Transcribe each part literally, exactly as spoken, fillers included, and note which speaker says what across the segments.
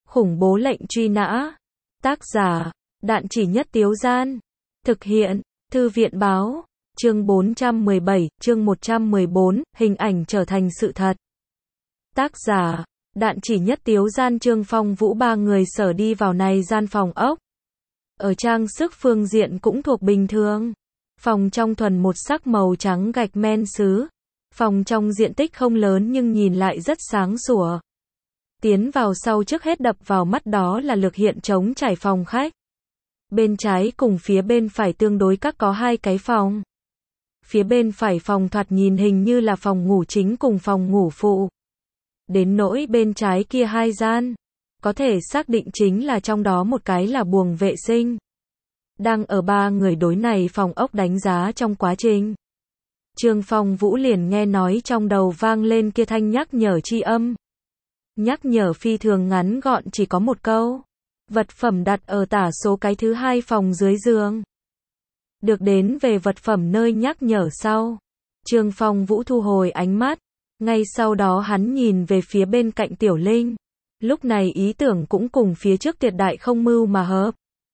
Speaker 1: Khủng bố lệnh truy nã. Tác giả, Đạn Chỉ Nhất Tiếu Gian. Thực hiện, Thư viện báo. Chương bốn trăm mười bảy, chương một trăm mười bốn, hình ảnh trở thành sự thật. Tác giả, Đạn Chỉ Nhất Tiếu Gian. Trương Phong Vũ ba người sở đi vào này gian phòng ốc. Ở trang sức phương diện cũng thuộc bình thường. Phòng trong thuần một sắc màu trắng gạch men sứ. Phòng trong diện tích không lớn nhưng nhìn lại rất sáng sủa. Tiến vào sau trước hết đập vào mắt đó là lực hiện trống trải phòng khách. Bên trái cùng phía bên phải tương đối các có hai cái phòng. Phía bên phải phòng thoạt nhìn hình như là phòng ngủ chính cùng phòng ngủ phụ. Đến nỗi bên trái kia hai gian, có thể xác định chính là trong đó một cái là buồng vệ sinh. Đang ở ba người đối này phòng ốc đánh giá trong quá trình. Trương Phong Vũ liền nghe nói trong đầu vang lên kia thanh nhắc nhở chi âm. Nhắc nhở phi thường ngắn gọn chỉ có một câu. Vật phẩm đặt ở tả số cái thứ hai phòng dưới giường. Được đến về vật phẩm nơi nhắc nhở sau. Trương Phong Vũ thu hồi ánh mắt. Ngay sau đó hắn nhìn về phía bên cạnh Tiểu Linh. Lúc này ý tưởng cũng cùng phía trước tuyệt đại không mưu mà hợp.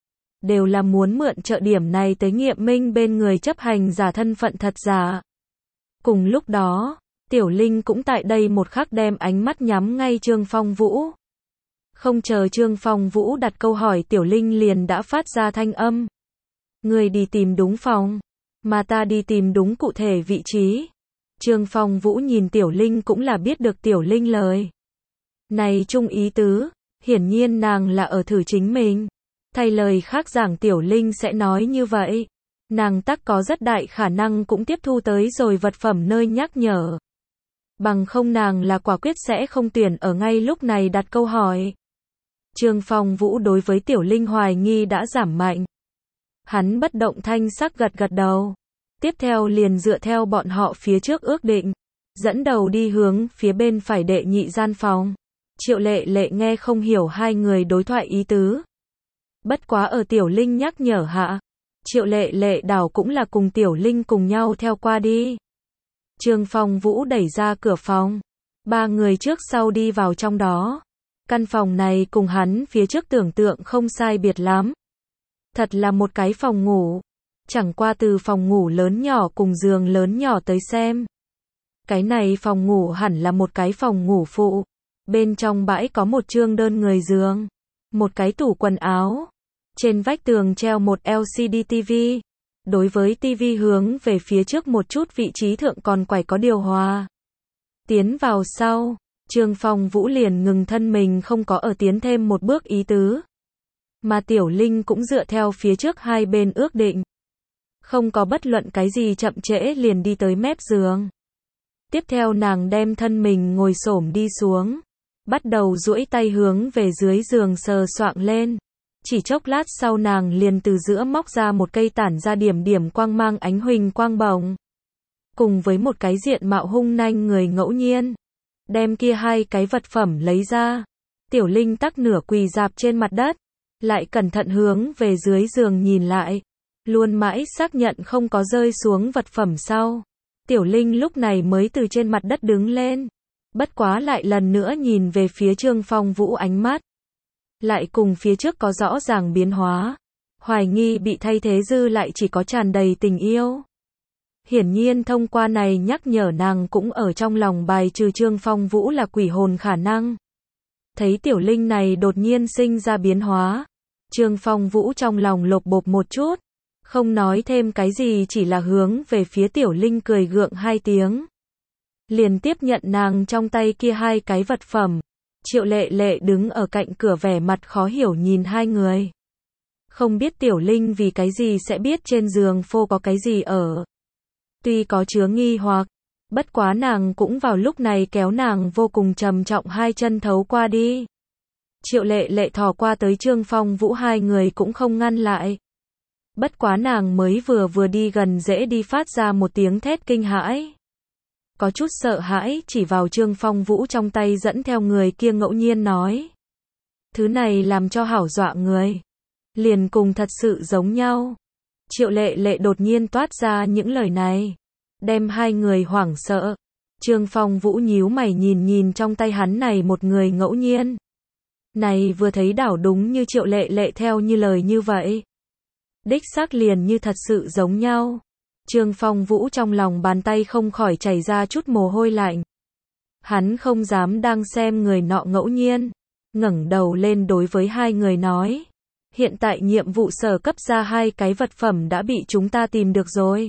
Speaker 1: Đều là muốn mượn trợ điểm này tới nghiệm minh bên người chấp hành giả thân phận thật giả. Cùng lúc đó, Tiểu Linh cũng tại đây một khắc đem ánh mắt nhắm ngay Trương Phong Vũ. Không chờ Trương Phong Vũ đặt câu hỏi Tiểu Linh liền đã phát ra thanh âm. Người đi tìm đúng phòng, mà ta đi tìm đúng cụ thể vị trí. Trương Phong Vũ nhìn Tiểu Linh cũng là biết được Tiểu Linh lời. Này chung ý tứ, hiển nhiên nàng là ở thử chính mình. Thay lời khác giảng Tiểu Linh sẽ nói như vậy. Nàng tắc có rất đại khả năng cũng tiếp thu tới rồi vật phẩm nơi nhắc nhở. Bằng không nàng là quả quyết sẽ không tuyển ở ngay lúc này đặt câu hỏi. Trương Phong Vũ đối với Tiểu Linh hoài nghi đã giảm mạnh. Hắn bất động thanh sắc gật gật đầu. Tiếp theo liền dựa theo bọn họ phía trước ước định. Dẫn đầu đi hướng phía bên phải đệ nhị gian phòng. Triệu Lệ Lệ nghe không hiểu hai người đối thoại ý tứ. Bất quá ở Tiểu Linh nhắc nhở hạ. Triệu Lệ Lệ đảo cũng là cùng Tiểu Linh cùng nhau theo qua đi. Trương Phong Vũ đẩy ra cửa phòng. Ba người trước sau đi vào trong đó. Căn phòng này cùng hắn phía trước tưởng tượng không sai biệt lắm. Thật là một cái phòng ngủ. Chẳng qua từ phòng ngủ lớn nhỏ cùng giường lớn nhỏ tới xem. Cái này phòng ngủ hẳn là một cái phòng ngủ phụ. Bên trong bãi có một chương đơn người giường. Một cái tủ quần áo. Trên vách tường treo một lờ xê đê ti vi. Đối với tivi hướng về phía trước một chút vị trí thượng còn quải có điều hòa. Tiến vào sau, Trương Phong Vũ liền ngừng thân mình không có ở tiến thêm một bước ý tứ. Mà Tiểu Linh cũng dựa theo phía trước hai bên ước định. Không có bất luận cái gì chậm trễ liền đi tới mép giường. Tiếp theo nàng đem thân mình ngồi xổm đi xuống. Bắt đầu duỗi tay hướng về dưới giường sờ soạng lên. Chỉ chốc lát sau nàng liền từ giữa móc ra một cây tản ra điểm điểm quang mang ánh huỳnh quang bồng. Cùng với một cái diện mạo hung nanh người ngẫu nhiên. Đem kia hai cái vật phẩm lấy ra. Tiểu Linh tắc nửa quỳ dạp trên mặt đất. Lại cẩn thận hướng về dưới giường nhìn lại. Luôn mãi xác nhận không có rơi xuống vật phẩm sau. Tiểu Linh lúc này mới từ trên mặt đất đứng lên. Bất quá lại lần nữa nhìn về phía Trương Phong Vũ ánh mắt. Lại cùng phía trước có rõ ràng biến hóa. Hoài nghi bị thay thế dư lại chỉ có tràn đầy tình yêu. Hiển nhiên thông qua này nhắc nhở nàng cũng ở trong lòng bài trừ Trương Phong Vũ là quỷ hồn khả năng. Thấy Tiểu Linh này đột nhiên sinh ra biến hóa. Trương Phong Vũ trong lòng lột bột một chút. Không nói thêm cái gì chỉ là hướng về phía Tiểu Linh cười gượng hai tiếng. Liền tiếp nhận nàng trong tay kia hai cái vật phẩm. Triệu Lệ Lệ đứng ở cạnh cửa vẻ mặt khó hiểu nhìn hai người. Không biết Tiểu Linh vì cái gì sẽ biết trên giường phô có cái gì ở. Tuy có chứa nghi hoặc, bất quá nàng cũng vào lúc này kéo nàng vô cùng trầm trọng hai chân thấu qua đi. Triệu Lệ Lệ thò qua tới Trương Phong Vũ hai người cũng không ngăn lại. Bất quá nàng mới vừa vừa đi gần dễ đi phát ra một tiếng thét kinh hãi. Có chút sợ hãi chỉ vào Trương Phong Vũ trong tay dẫn theo người kia ngẫu nhiên nói. Thứ này làm cho hảo dọa người. Liền cùng thật sự giống nhau. Triệu Lệ Lệ đột nhiên toát ra những lời này. Đem hai người hoảng sợ. Trương Phong Vũ nhíu mày nhìn nhìn trong tay hắn này một người ngẫu nhiên. Này vừa thấy đảo đúng như Triệu Lệ Lệ theo như lời như vậy. Đích xác liền như thật sự giống nhau. Trương Phong Vũ trong lòng bàn tay không khỏi chảy ra chút mồ hôi lạnh. Hắn không dám đang xem người nọ ngẫu nhiên, ngẩng đầu lên đối với hai người nói. Hiện tại nhiệm vụ sở cấp ra hai cái vật phẩm đã bị chúng ta tìm được rồi.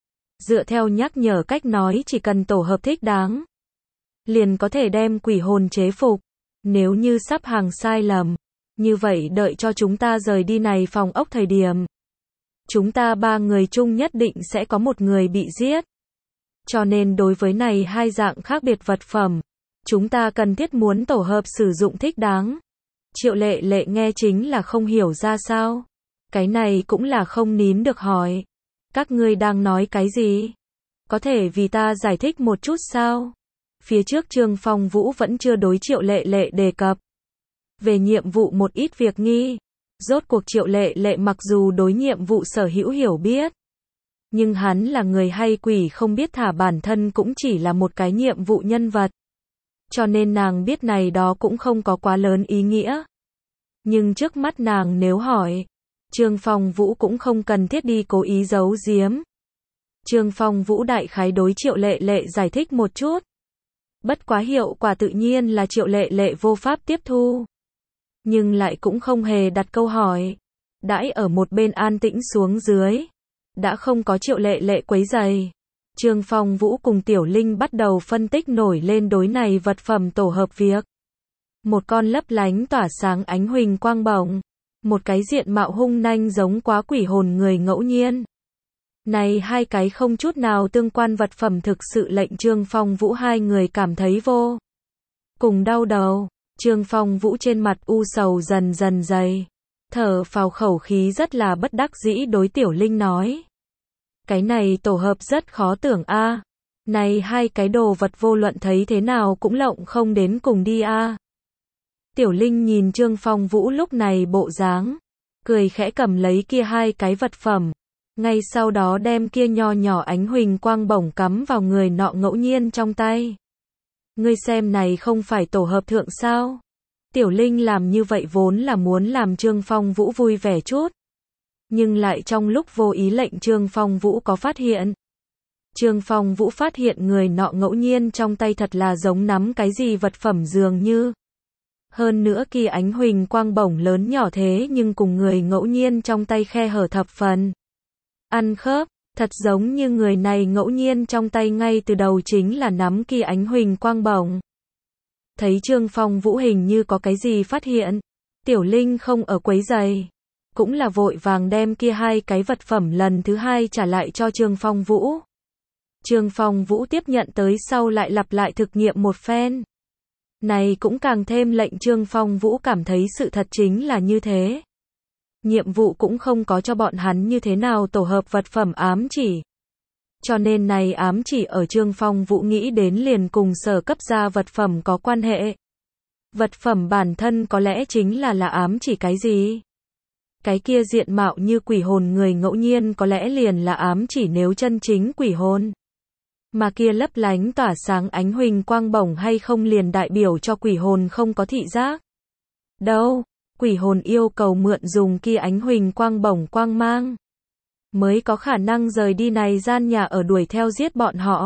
Speaker 1: Dựa theo nhắc nhở cách nói chỉ cần tổ hợp thích đáng, liền có thể đem quỷ hồn chế phục. Nếu như sắp hàng sai lầm, như vậy đợi cho chúng ta rời đi này phòng ốc thời điểm, chúng ta ba người chung nhất định sẽ có một người bị giết. Cho nên đối với này hai dạng khác biệt vật phẩm, chúng ta cần thiết muốn tổ hợp sử dụng thích đáng. Triệu Lệ Lệ nghe chính là không hiểu ra sao. Cái này cũng là không nín được hỏi. Các ngươi đang nói cái gì? Có thể vì ta giải thích một chút sao? Phía trước Trương Phong Vũ vẫn chưa đối Triệu Lệ Lệ đề cập về nhiệm vụ một ít việc nghi. Rốt cuộc Triệu Lệ Lệ mặc dù đối nhiệm vụ sở hữu hiểu biết, nhưng hắn là người hay quỷ không biết, thả bản thân cũng chỉ là một cái nhiệm vụ nhân vật. Cho nên nàng biết này đó cũng không có quá lớn ý nghĩa. Nhưng trước mắt nàng nếu hỏi, Trương Phong Vũ cũng không cần thiết đi cố ý giấu giếm. Trương Phong Vũ đại khái đối Triệu Lệ Lệ giải thích một chút. Bất quá hiệu quả tự nhiên là Triệu Lệ Lệ vô pháp tiếp thu. Nhưng lại cũng không hề đặt câu hỏi. Đãi ở một bên an tĩnh xuống dưới. Đã không có Triệu Lệ Lệ quấy rầy. Trương Phong Vũ cùng Tiểu Linh bắt đầu phân tích nổi lên đối này vật phẩm tổ hợp việc. Một con lấp lánh tỏa sáng ánh huỳnh quang bổng. Một cái diện mạo hung nanh giống quá quỷ hồn người ngẫu nhiên. Này hai cái không chút nào tương quan vật phẩm thực sự lệnh Trương Phong Vũ hai người cảm thấy vô cùng đau đầu. Trương Phong Vũ trên mặt u sầu dần dần dày. Thở phào khẩu khí rất là bất đắc dĩ đối Tiểu Linh nói. Cái này tổ hợp rất khó tưởng a. À. Này hai cái đồ vật vô luận thấy thế nào cũng lộng không đến cùng đi a. À. Tiểu Linh nhìn Trương Phong Vũ lúc này bộ dáng, cười khẽ cầm lấy kia hai cái vật phẩm. Ngay sau đó đem kia nho nhỏ ánh huỳnh quang bổng cắm vào người nọ ngẫu nhiên trong tay. Ngươi xem này không phải tổ hợp thượng sao? Tiểu Linh làm như vậy vốn là muốn làm Trương Phong Vũ vui vẻ chút. Nhưng lại trong lúc vô ý lệnh Trương Phong Vũ có phát hiện. Trương Phong Vũ phát hiện người nọ ngẫu nhiên trong tay thật là giống nắm cái gì vật phẩm dường như. Hơn nữa kia ánh huỳnh quang bổng lớn nhỏ thế nhưng cùng người ngẫu nhiên trong tay khe hở thập phần ăn khớp, thật giống như người này ngẫu nhiên trong tay ngay từ đầu chính là nắm kia ánh huỳnh quang bổng. Thấy Trương Phong Vũ hình như có cái gì phát hiện, Tiểu Linh không ở quấy giày, cũng là vội vàng đem kia hai cái vật phẩm lần thứ hai trả lại cho Trương Phong Vũ. Trương Phong Vũ tiếp nhận tới sau lại lặp lại thực nghiệm một phen. Này cũng càng thêm lệnh Trương Phong Vũ cảm thấy sự thật chính là như thế. Nhiệm vụ cũng không có cho bọn hắn như thế nào tổ hợp vật phẩm ám chỉ. Cho nên này ám chỉ ở Trương Phong Vũ nghĩ đến liền cùng sở cấp ra vật phẩm có quan hệ. Vật phẩm bản thân có lẽ chính là là ám chỉ cái gì? Cái kia diện mạo như quỷ hồn người ngẫu nhiên có lẽ liền là ám chỉ nếu chân chính quỷ hồn. Mà kia lấp lánh tỏa sáng ánh huỳnh quang bổng hay không liền đại biểu cho quỷ hồn không có thị giác. Đâu, quỷ hồn yêu cầu mượn dùng kia ánh huỳnh quang bổng quang mang, mới có khả năng rời đi này gian nhà ở đuổi theo giết bọn họ.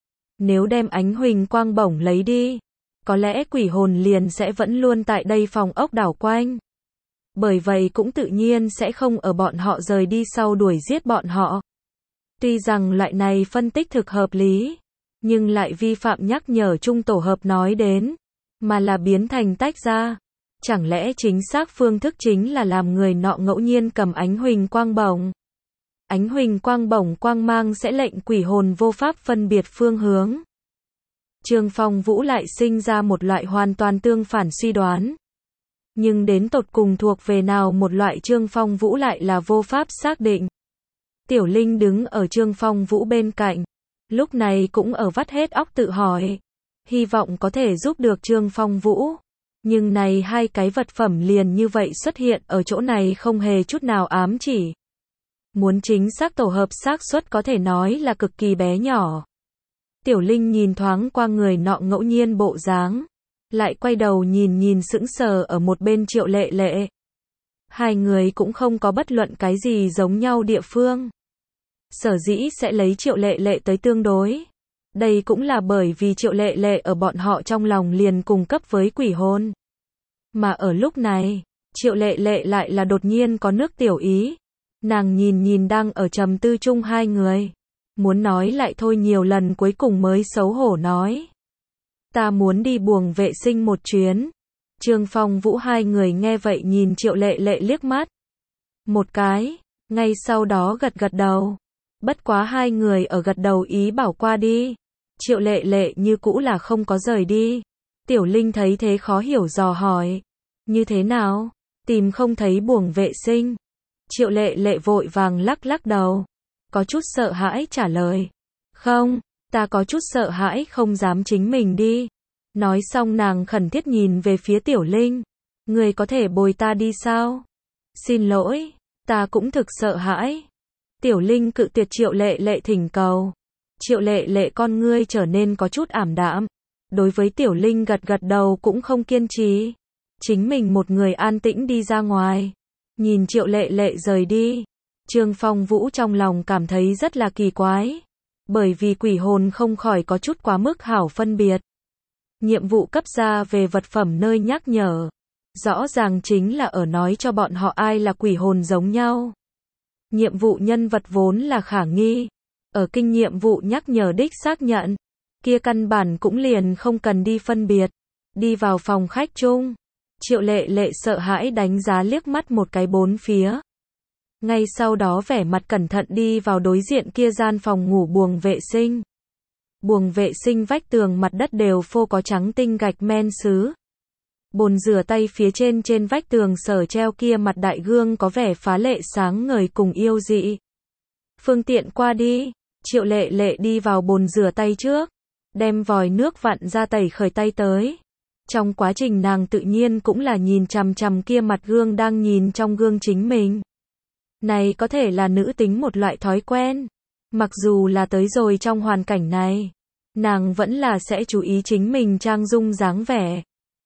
Speaker 1: Nếu đem ánh huỳnh quang bổng lấy đi, có lẽ quỷ hồn liền sẽ vẫn luôn tại đây phòng ốc đảo quanh. Bởi vậy cũng tự nhiên sẽ không ở bọn họ rời đi sau đuổi giết bọn họ. Tuy rằng loại này phân tích thực hợp lý, nhưng lại vi phạm nhắc nhở chung tổ hợp nói đến, mà là biến thành tách ra. Chẳng lẽ chính xác phương thức chính là làm người nọ ngẫu nhiên cầm ánh huỳnh quang bổng. Ánh huỳnh quang bổng quang mang sẽ lệnh quỷ hồn vô pháp phân biệt phương hướng. Trương Phong Vũ lại sinh ra một loại hoàn toàn tương phản suy đoán. Nhưng đến tột cùng thuộc về nào một loại Trương Phong Vũ lại là vô pháp xác định. Tiểu Linh đứng ở Trương Phong Vũ bên cạnh, lúc này cũng ở vắt hết óc tự hỏi, hy vọng có thể giúp được Trương Phong Vũ. Nhưng này hai cái vật phẩm liền như vậy xuất hiện ở chỗ này không hề chút nào ám chỉ. Muốn chính xác tổ hợp xác suất có thể nói là cực kỳ bé nhỏ. Tiểu Linh nhìn thoáng qua người nọ ngẫu nhiên bộ dáng, lại quay đầu nhìn nhìn sững sờ ở một bên Triệu Lệ Lệ. Hai người cũng không có bất luận cái gì giống nhau địa phương. Sở dĩ sẽ lấy Triệu Lệ Lệ tới tương đối. Đây cũng là bởi vì Triệu Lệ Lệ ở bọn họ trong lòng liền cùng cấp với quỷ hồn. Mà ở lúc này, Triệu Lệ Lệ lại là đột nhiên có nước tiểu ý. Nàng nhìn nhìn đang ở trầm tư chung hai người. Muốn nói lại thôi nhiều lần cuối cùng mới xấu hổ nói. Ta muốn đi buồng vệ sinh một chuyến. Trương Phong Vũ hai người nghe vậy nhìn Triệu Lệ Lệ liếc mắt. Một cái, ngay sau đó gật gật đầu. Bất quá hai người ở gật đầu ý bảo qua đi. Triệu Lệ Lệ như cũ là không có rời đi. Tiểu Linh thấy thế khó hiểu dò hỏi. Như thế nào? Tìm không thấy buồng vệ sinh. Triệu Lệ Lệ vội vàng lắc lắc đầu. Có chút sợ hãi trả lời. Không, ta có chút sợ hãi không dám chính mình đi. Nói xong nàng khẩn thiết nhìn về phía Tiểu Linh. Người có thể bồi ta đi sao? Xin lỗi, ta cũng thực sợ hãi. Tiểu Linh cự tuyệt Triệu Lệ Lệ thỉnh cầu. Triệu Lệ Lệ con ngươi trở nên có chút ảm đạm. Đối với Tiểu Linh gật gật đầu cũng không kiên trì. Chính mình một người an tĩnh đi ra ngoài. Nhìn Triệu Lệ Lệ rời đi. Trương Phong Vũ trong lòng cảm thấy rất là kỳ quái. Bởi vì quỷ hồn không khỏi có chút quá mức hảo phân biệt. Nhiệm vụ cấp ra về vật phẩm nơi nhắc nhở. Rõ ràng chính là ở nói cho bọn họ ai là quỷ hồn giống nhau. Nhiệm vụ nhân vật vốn là khả nghi. Ở kinh nhiệm vụ nhắc nhở đích xác nhận. Kia căn bản cũng liền không cần đi phân biệt. Đi vào phòng khách chung. Triệu Lệ Lệ sợ hãi đánh giá liếc mắt một cái bốn phía. Ngay sau đó vẻ mặt cẩn thận đi vào đối diện kia gian phòng ngủ buồng vệ sinh. Buồng vệ sinh vách tường mặt đất đều phô có trắng tinh gạch men sứ. Bồn rửa tay phía trên trên vách tường sở treo kia mặt đại gương có vẻ phá lệ sáng ngời cùng yêu dị. Phương tiện qua đi, Triệu Lệ Lệ đi vào bồn rửa tay trước, đem vòi nước vặn ra tẩy khởi tay tới. Trong quá trình nàng tự nhiên cũng là nhìn chằm chằm kia mặt gương đang nhìn trong gương chính mình. Này có thể là nữ tính một loại thói quen. Mặc dù là tới rồi trong hoàn cảnh này, nàng vẫn là sẽ chú ý chính mình trang dung dáng vẻ.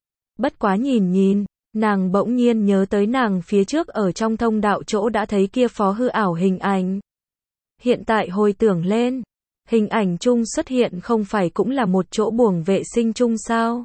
Speaker 1: Bất quá nhìn nhìn, nàng bỗng nhiên nhớ tới nàng phía trước ở trong thông đạo chỗ đã thấy kia phó hư ảo hình ảnh. Hiện tại hồi tưởng lên, hình ảnh chung xuất hiện không phải cũng là một chỗ buồng vệ sinh chung sao?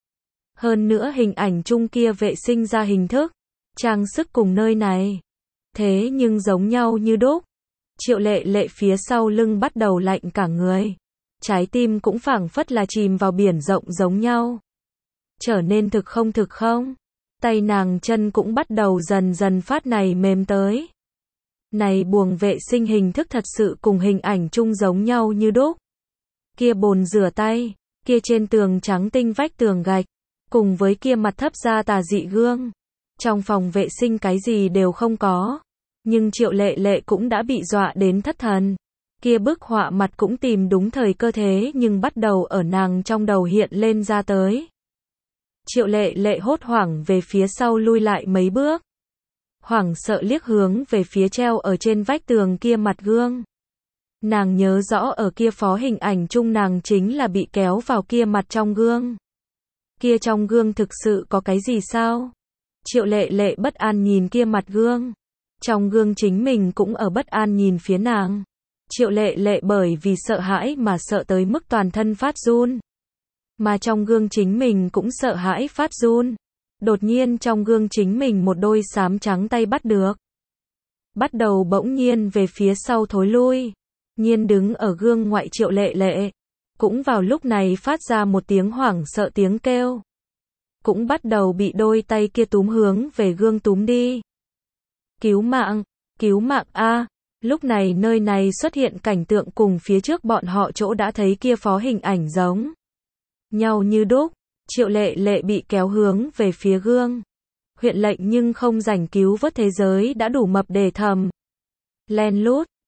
Speaker 1: Hơn nữa hình ảnh chung kia vệ sinh ra hình thức, trang sức cùng nơi này. Thế nhưng giống nhau như đúc. Triệu Lệ Lệ phía sau lưng bắt đầu lạnh cả người. Trái tim cũng phảng phất là chìm vào biển rộng giống nhau. Trở nên thực không thực không. Tay nàng chân cũng bắt đầu dần dần phát này mềm tới. Này buồng vệ sinh hình thức thật sự cùng hình ảnh chung giống nhau như đúc. Kia bồn rửa tay, kia trên tường trắng tinh vách tường gạch, cùng với kia mặt thấp ra tà dị gương. Trong phòng vệ sinh cái gì đều không có. Nhưng Triệu Lệ Lệ cũng đã bị dọa đến thất thần. Kia bức họa mặt cũng tìm đúng thời cơ thế nhưng bắt đầu ở nàng trong đầu hiện lên ra tới. Triệu Lệ Lệ hốt hoảng về phía sau lui lại mấy bước. Hoảng sợ liếc hướng về phía treo ở trên vách tường kia mặt gương. Nàng nhớ rõ ở kia phó hình ảnh chung nàng chính là bị kéo vào kia mặt trong gương. Kia trong gương thực sự có cái gì sao? Triệu Lệ Lệ bất an nhìn kia mặt gương. Trong gương chính mình cũng ở bất an nhìn phía nàng. Triệu Lệ Lệ bởi vì sợ hãi mà sợ tới mức toàn thân phát run. Mà trong gương chính mình cũng sợ hãi phát run. Đột nhiên trong gương chính mình một đôi xám trắng tay bắt được. Bắt đầu bỗng nhiên về phía sau thối lui. Nhiên đứng ở gương ngoại Triệu Lệ Lệ. Cũng vào lúc này phát ra một tiếng hoảng sợ tiếng kêu. Cũng bắt đầu bị đôi tay kia túm hướng về gương túm đi. Cứu mạng, cứu mạng a. Lúc này nơi này xuất hiện cảnh tượng cùng phía trước bọn họ chỗ đã thấy kia phó hình ảnh giống nhau như đúc. Triệu Lệ Lệ bị kéo hướng về phía gương. Huyện lệnh nhưng không rảnh cứu vớt thế giới đã đủ mập để thầm. Len lút,